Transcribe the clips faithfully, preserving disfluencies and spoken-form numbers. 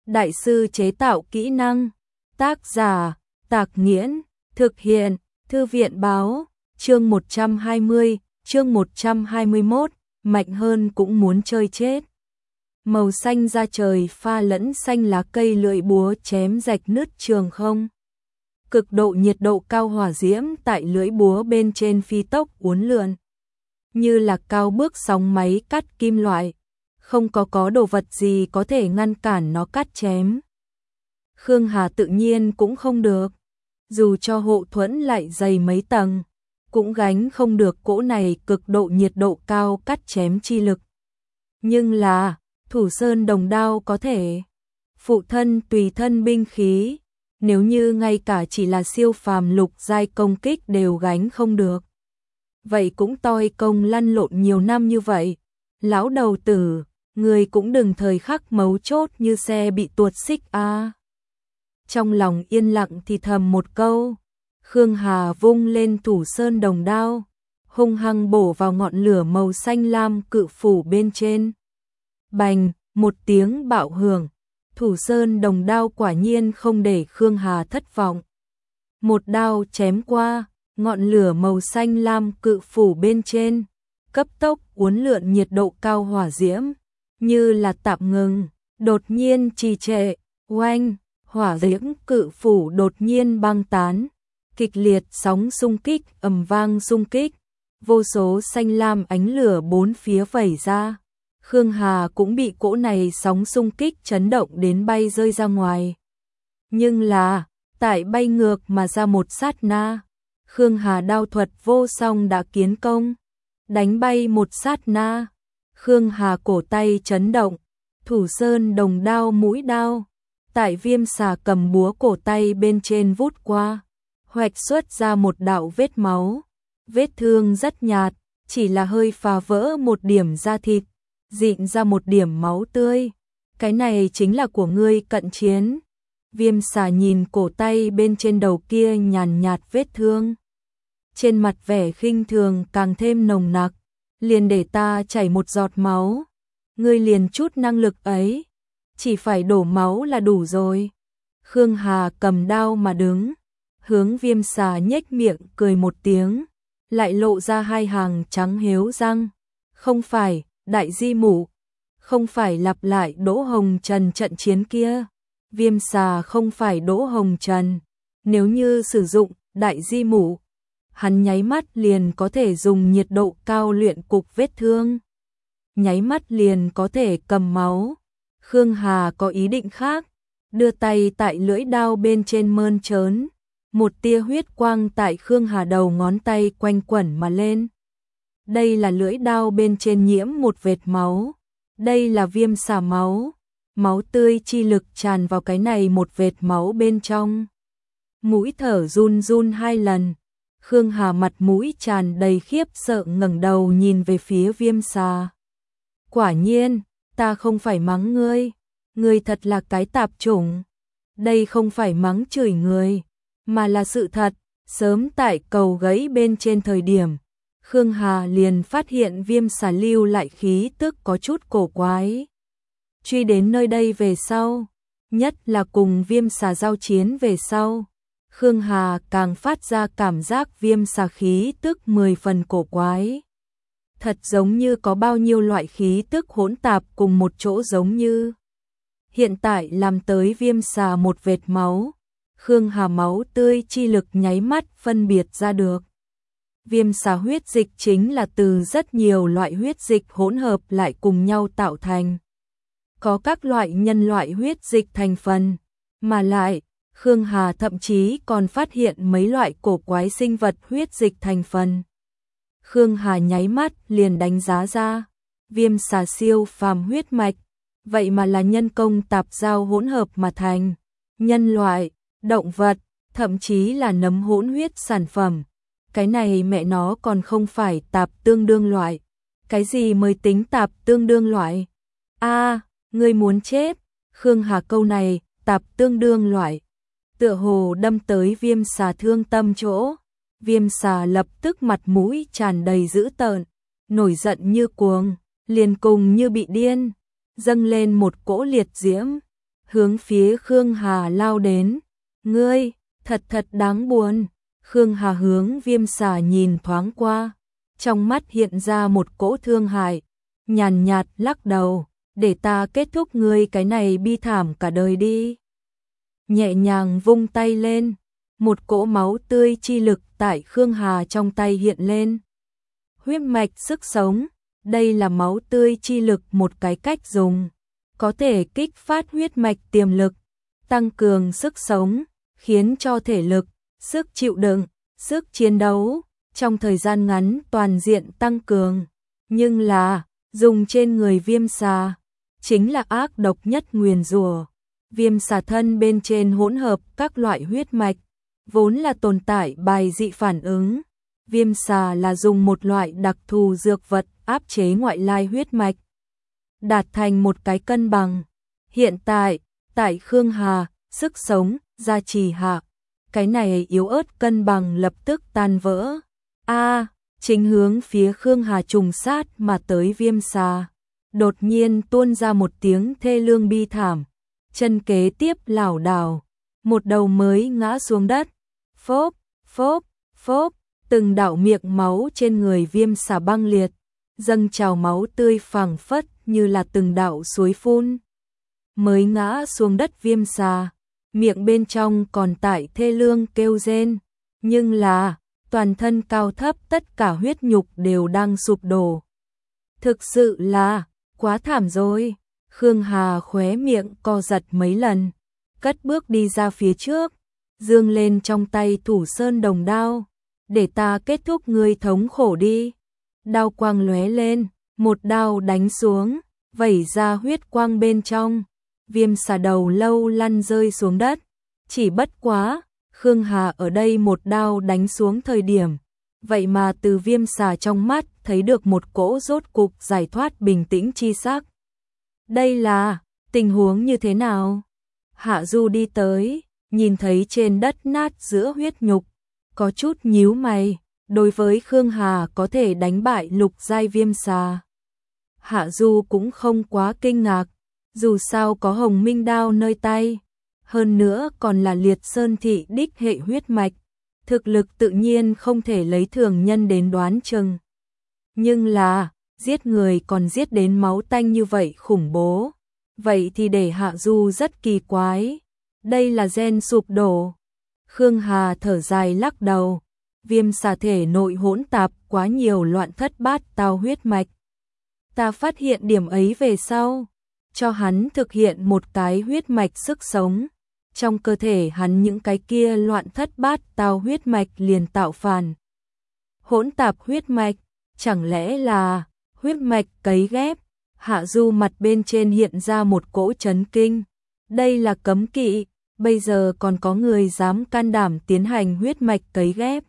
Đại sư chế tạo kỹ năng. Tác giả, Tạc Nghiễn. Thực hiện, Thư viện báo. Chương một trăm hai mươi, chương một trăm hai mươi mốt, mạnh hơn cũng muốn chơi chết. Màu xanh da trời pha lẫn xanh lá cây, lưỡi búa chém rạch nứt trường không. Cực độ nhiệt độ cao, hỏa diễm tại lưỡi búa bên trên phi tốc uốn lượn, như là cao bước sóng máy cắt kim loại, không có có đồ vật gì có thể ngăn cản nó cắt chém. Khương Hà tự nhiên cũng không được, dù cho hộ thuẫn lại dày mấy tầng, cũng gánh không được cỗ này cực độ nhiệt độ cao cắt chém chi lực. Nhưng là, Thủ Sơn Đồng Đao có thể phụ thân tùy thân binh khí, nếu như ngay cả chỉ là siêu phàm lục giai công kích đều gánh không được, vậy cũng toi công lăn lộn nhiều năm như vậy. Lão đầu tử, người cũng đừng thời khắc mấu chốt như xe bị tuột xích a. À. Trong lòng yên lặng thì thầm một câu, Khương Hà vung lên Thủ Sơn Đồng Đao, hung hăng bổ vào ngọn lửa màu xanh lam cự phủ bên trên. Bành, một tiếng bạo hưởng, Thủ Sơn Đồng Đao quả nhiên không để Khương Hà thất vọng. Một đao chém qua, ngọn lửa màu xanh lam cự phủ bên trên, cấp tốc uốn lượn, nhiệt độ cao hỏa diễm, như là tạm ngừng, đột nhiên trì trệ, oanh, hỏa diễm cự phủ đột nhiên băng tán, kịch liệt sóng xung kích, ầm vang xung kích, vô số xanh lam ánh lửa bốn phía vẩy ra. Khương Hà cũng bị cỗ này sóng xung kích chấn động đến bay rơi ra ngoài. Nhưng là, tại bay ngược mà ra một sát na, Khương Hà đao thuật vô song đã kiến công, đánh bay một sát na. Khương Hà cổ tay chấn động, Thủ Sơn Đồng Đao mũi đao, tại viêm xà cầm búa cổ tay bên trên vút qua, hoạch xuất ra một đạo vết máu. Vết thương rất nhạt, chỉ là hơi phá vỡ một điểm da thịt, dịn ra một điểm máu tươi. Cái này chính là của ngươi cận chiến. Viêm xà nhìn cổ tay bên trên đầu kia nhàn nhạt vết thương, trên mặt vẻ khinh thường càng thêm nồng nặc. Liền để ta chảy một giọt máu, ngươi liền chút năng lực ấy, chỉ phải đổ máu là đủ rồi. Khương Hà cầm đao mà đứng, hướng viêm xà nhếch miệng cười một tiếng, lại lộ ra hai hàng trắng héo răng. Không phải, đại di mụ, không phải lặp lại Đỗ Hồng Trần trận chiến kia. Viêm xà không phải Đỗ Hồng Trần, nếu như sử dụng đại di mụ, hắn nháy mắt liền có thể dùng nhiệt độ cao luyện cục vết thương, nháy mắt liền có thể cầm máu. Khương Hà có ý định khác, đưa tay tại lưỡi đao bên trên mơn trớn, một tia huyết quang tại Khương Hà đầu ngón tay quanh quẩn mà lên. Đây là lưỡi đao bên trên nhiễm một vệt máu, đây là viêm xà máu, máu tươi chi lực tràn vào cái này một vệt máu bên trong. Mũi thở run run hai lần, Khương Hà mặt mũi tràn đầy khiếp sợ ngẩng đầu nhìn về phía viêm xà. Quả nhiên, ta không phải mắng ngươi, ngươi thật là cái tạp chủng. Đây không phải mắng chửi người, mà là sự thật. Sớm tại cầu gãy bên trên thời điểm, Khương Hà liền phát hiện viêm xà lưu lại khí tức có chút cổ quái. Truy đến nơi đây về sau, nhất là cùng viêm xà giao chiến về sau, Khương Hà càng phát ra cảm giác viêm xà khí tức mười phần cổ quái. Thật giống như có bao nhiêu loại khí tức hỗn tạp cùng một chỗ, giống như hiện tại làm tới viêm xà một vệt máu, Khương Hà máu tươi chi lực nháy mắt phân biệt ra được. Viêm xà huyết dịch chính là từ rất nhiều loại huyết dịch hỗn hợp lại cùng nhau tạo thành. Có các loại nhân loại huyết dịch thành phần, mà lại, Khương Hà thậm chí còn phát hiện mấy loại cổ quái sinh vật huyết dịch thành phần. Khương Hà nháy mắt liền đánh giá ra, viêm xà siêu phàm huyết mạch, vậy mà là nhân công tạp giao hỗn hợp mà thành. Nhân loại, động vật, thậm chí là nấm hỗn huyết sản phẩm. Cái này mẹ nó còn không phải tạp tương đương loại. Cái gì mới tính tạp tương đương loại? A, à, ngươi muốn chết. Khương Hà câu này, tạp tương đương loại, tựa hồ đâm tới viêm xà thương tâm chỗ. Viêm xà lập tức mặt mũi tràn đầy dữ tợn, nổi giận như cuồng, liền cùng như bị điên, dâng lên một cỗ liệt diễm, hướng phía Khương Hà lao đến. Ngươi, thật thật đáng buồn. Khương Hà hướng Viêm Xà nhìn thoáng qua, trong mắt hiện ra một cỗ thương hại, nhàn nhạt lắc đầu, để ta kết thúc ngươi cái này bi thảm cả đời đi. Nhẹ nhàng vung tay lên, một cỗ máu tươi chi lực tại Khương Hà trong tay hiện lên. Huyết mạch sức sống, đây là máu tươi chi lực một cái cách dùng, có thể kích phát huyết mạch tiềm lực, tăng cường sức sống, khiến cho thể lực, sức chịu đựng, sức chiến đấu trong thời gian ngắn toàn diện tăng cường. Nhưng là, dùng trên người Viêm Xà, chính là ác độc nhất nguyền rủa. Viêm xà thân bên trên hỗn hợp các loại huyết mạch, vốn là tồn tại bài dị phản ứng. Viêm xà là dùng một loại đặc thù dược vật áp chế ngoại lai huyết mạch, đạt thành một cái cân bằng. Hiện tại, tại Khương Hà, sức sống, gia trì hạ, cái này yếu ớt cân bằng lập tức tan vỡ. A, chính hướng phía Khương Hà trùng sát mà tới Viêm xà, đột nhiên tuôn ra một tiếng thê lương bi thảm, chân kế tiếp lảo đảo, một đầu mới ngã xuống đất. Phốp, phốp, phốp, từng đạo miệng máu trên người Viêm xà băng liệt, dâng trào máu tươi phảng phất như là từng đạo suối phun. Mới ngã xuống đất Viêm xà, miệng bên trong còn tại thê lương kêu rên, nhưng là toàn thân cao thấp tất cả huyết nhục đều đang sụp đổ. Thực sự là quá thảm rồi. Khương Hà khóe miệng co giật mấy lần, cất bước đi ra phía trước, dương lên trong tay Thủ Sơn Đồng đao, để ta kết thúc ngươi thống khổ đi. Đao quang lóe lên, một đao đánh xuống, vẩy ra huyết quang bên trong, Viêm xà đầu lâu lăn rơi xuống đất. Chỉ bất quá, Khương Hà ở đây một đao đánh xuống thời điểm, vậy mà từ Viêm xà trong mắt thấy được một cỗ rốt cục giải thoát bình tĩnh chi sắc. Đây là tình huống như thế nào? Hạ Du đi tới, nhìn thấy trên đất nát giữa huyết nhục, có chút nhíu mày, đối với Khương Hà có thể đánh bại lục giai Viêm xà. Hạ Du cũng không quá kinh ngạc, dù sao có Hồng Minh đao nơi tay, hơn nữa còn là Liệt Sơn thị đích hệ huyết mạch, thực lực tự nhiên không thể lấy thường nhân đến đoán chừng. Nhưng là, giết người còn giết đến máu tanh như vậy khủng bố, vậy thì để Hạ Du rất kỳ quái. Đây là gen sụp đổ. Khương Hà thở dài lắc đầu, Viêm xà thể nội hỗn tạp quá nhiều loạn thất bát tao huyết mạch. Ta phát hiện điểm ấy về sau, cho hắn thực hiện một cái huyết mạch sức sống, trong cơ thể hắn những cái kia loạn thất bát tao huyết mạch liền tạo phản. Hỗn tạp huyết mạch, chẳng lẽ là huyết mạch cấy ghép? Hạ Du mặt bên trên hiện ra một cỗ chấn kinh. Đây là cấm kỵ, bây giờ còn có người dám can đảm tiến hành huyết mạch cấy ghép.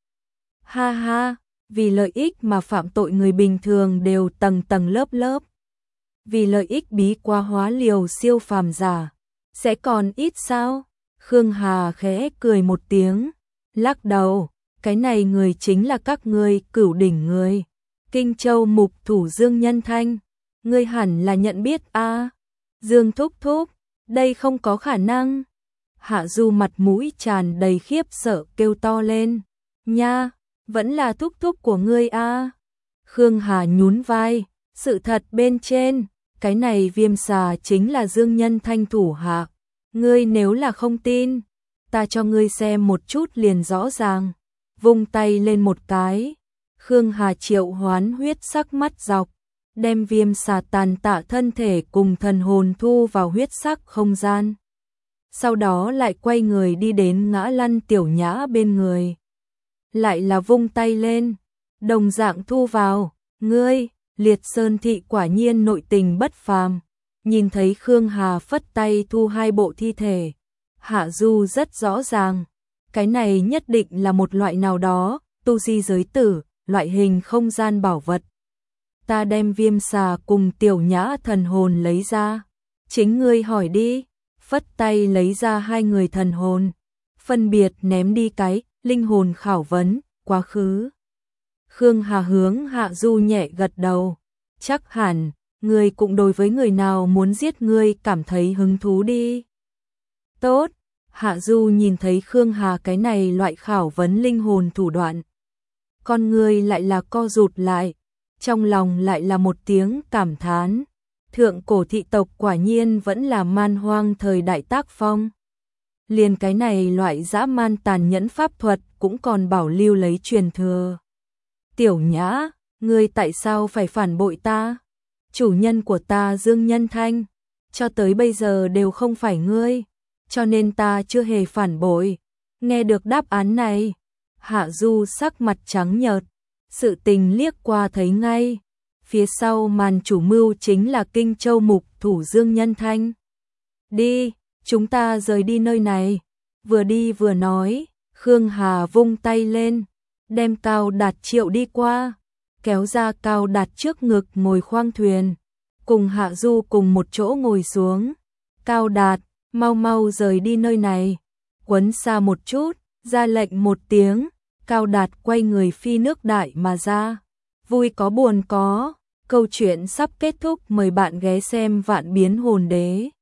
Ha ha, vì lợi ích mà phạm tội người bình thường đều tầng tầng lớp lớp. Vì lợi ích bí quá hóa liều siêu phàm giả, sẽ còn ít sao? Khương Hà khẽ cười một tiếng, lắc đầu, cái này người chính là các ngươi Cửu đỉnh người. Kinh Châu mục thủ Dương Nhân Thanh, ngươi hẳn là nhận biết a. À? Dương thúc thúc, đây không có khả năng. Hạ Du mặt mũi tràn đầy khiếp sợ kêu to lên, nha, vẫn là thúc thúc của ngươi a. À? Khương Hà nhún vai, sự thật bên trên, cái này Viêm xà chính là Dương Nhân Thanh thủ hạ. Ngươi nếu là không tin, ta cho ngươi xem một chút liền rõ ràng. Vung tay lên một cái, Khương Hà triệu hoán huyết sắc mắt dọc, đem Viêm xà tàn tạ thân thể cùng thần hồn thu vào huyết sắc không gian. Sau đó lại quay người đi đến Ngã Lăn Tiểu Nhã bên người. Lại là vung tay lên, đồng dạng thu vào. Ngươi, Liệt Sơn thị quả nhiên nội tình bất phàm. Nhìn thấy Khương Hà phất tay thu hai bộ thi thể, Hạ Du rất rõ ràng, cái này nhất định là một loại nào đó, tu di giới tử, loại hình không gian bảo vật. Ta đem Viêm xà cùng Tiểu Nhã thần hồn lấy ra, chính ngươi hỏi đi. Phất tay lấy ra hai người thần hồn, phân biệt ném đi cái linh hồn khảo vấn, quá khứ. Khương Hà hướng Hạ Du nhẹ gật đầu, chắc hẳn ngươi cũng đối với người nào muốn giết ngươi cảm thấy hứng thú đi. Tốt, Hạ Du nhìn thấy Khương Hà cái này loại khảo vấn linh hồn thủ đoạn. Con ngươi lại là co rụt lại, trong lòng lại là một tiếng cảm thán. Thượng cổ thị tộc quả nhiên vẫn là man hoang thời đại tác phong. Liền cái này loại dã man tàn nhẫn pháp thuật cũng còn bảo lưu lấy truyền thừa. Tiểu Nhã, ngươi tại sao phải phản bội ta? Chủ nhân của ta Dương Nhân Thanh, cho tới bây giờ đều không phải ngươi, cho nên ta chưa hề phản bội. Nghe được đáp án này, Hạ Du sắc mặt trắng nhợt, sự tình liếc qua thấy ngay. Phía sau màn chủ mưu chính là Kinh Châu mục thủ Dương Nhân Thanh. Đi, chúng ta rời đi nơi này. Vừa đi vừa nói, Khương Hà vung tay lên, đem Cao Đạt triệu đi qua, kéo ra Cao Đạt trước ngực ngồi khoang thuyền, cùng Hạ Du cùng một chỗ ngồi xuống. Cao Đạt, mau mau rời đi nơi này, quấn xa một chút, ra lệnh một tiếng, Cao Đạt quay người phi nước đại mà ra. Vui có buồn có, câu chuyện sắp kết thúc, mời bạn ghé xem Vạn Biến Hồn Đế.